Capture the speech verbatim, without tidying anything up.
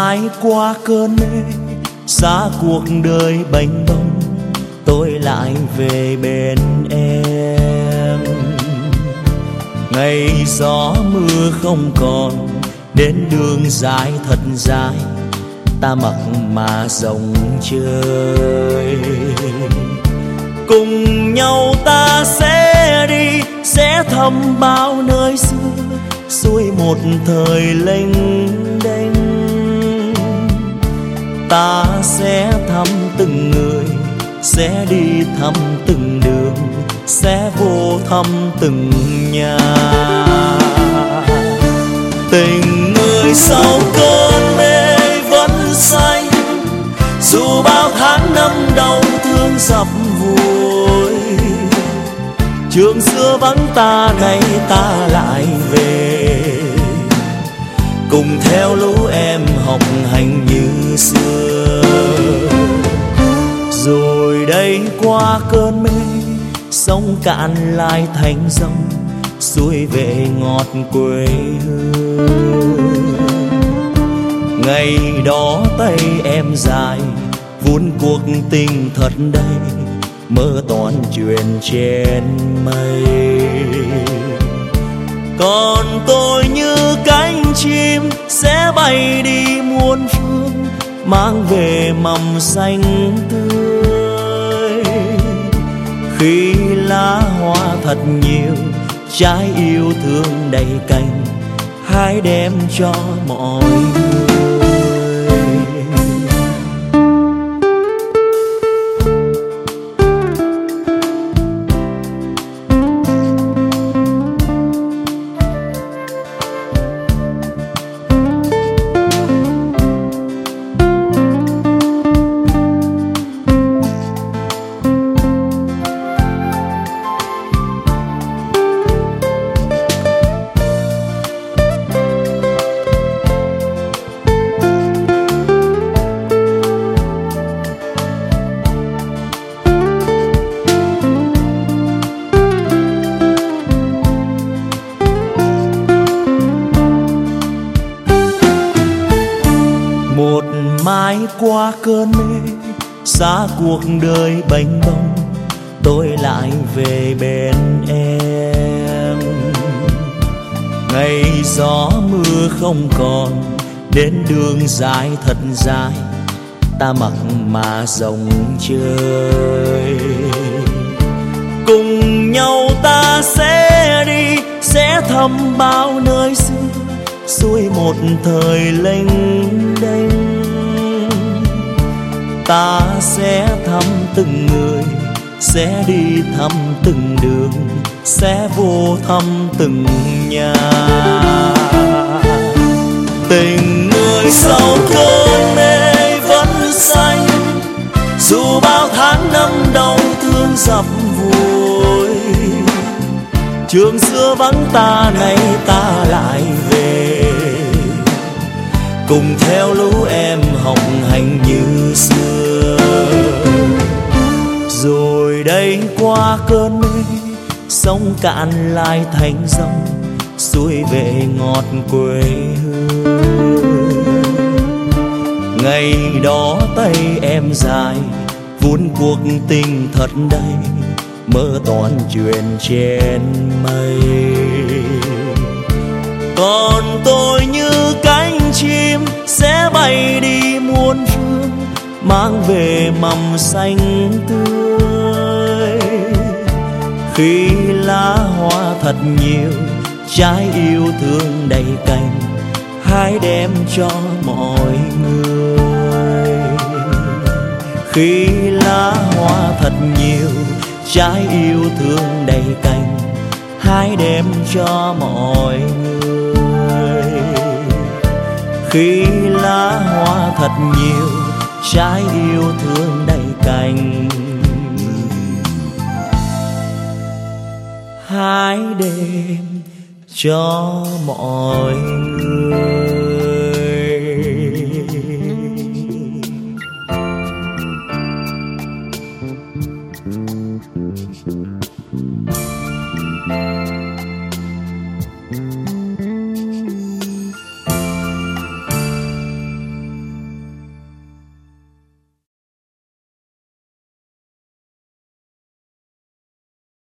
mãi qua cơn mê, xa cuộc đời bênh bông, tôi lại về bên em. Ngày gió mưa không còn, đến đường dài thật dài, ta mặc mà rong chơi. Cùng nhau ta sẽ đi, sẽ thăm bao nơi xưa, suốt một thời lênh đênh. Ta sẽ thăm từng người, sẽ đi thăm từng đường, sẽ vô thăm từng nhà. Tình người sau cơn mê vẫn xanh, dù bao tháng năm đau thương dập vùi. Trường xưa vắng ta, nay ta lại về, cùng theo lũ em học hành như xưa. Rồi đây qua cơn mê, sông cạn lại thành dòng, xuôi về ngọt quê hương. Ngày đó tay em dài, vun cuộc tình thật đầy, mơ toàn chuyện trên mây. Còn tôi như cánh chim sẽ bay đi muôn phương, mang về mầm xanh tươi. Khi lá hoa thật nhiều, trái yêu thương đầy cành, hãy đem cho mọi người. Một mai qua cơn mê, xa cuộc đời bênh bông, tôi lại về bên em. Ngày gió mưa không còn, đến đường dài thật dài, ta mặc mà rong chơi. Cùng nhau ta sẽ đi, sẽ thăm bao nơi xưa, suốt một thời lênh đênh. Ta sẽ thăm từng người, sẽ đi thăm từng đường, sẽ vô thăm từng nhà. Tình người sau cơn mê vẫn xanh, dù bao tháng năm đau thương dập vùi. Trường xưa vắng ta, nay ta lại về, cùng theo lũ em học hành như xưa. Rồi đây qua cơn mê, sông cạn lại thành dòng, xuôi về ngọt quê hương. Ngày đó tay em dài, vun cuộc tình thật đầy, mơ toàn chuyện trên mây. Còn tôi như cánh chim sẽ bay đi muôn phương, mang về mầm xanh tươi. Khi lá hoa thật nhiều, trái yêu thương đầy cành, hãy đem cho mọi người. Khi lá hoa thật nhiều, trái yêu thương đầy cành, hãy đem cho mọi người. Khi lá hoa thật nhiều, trái yêu thương đầy cành, hãy đem cho mọi người.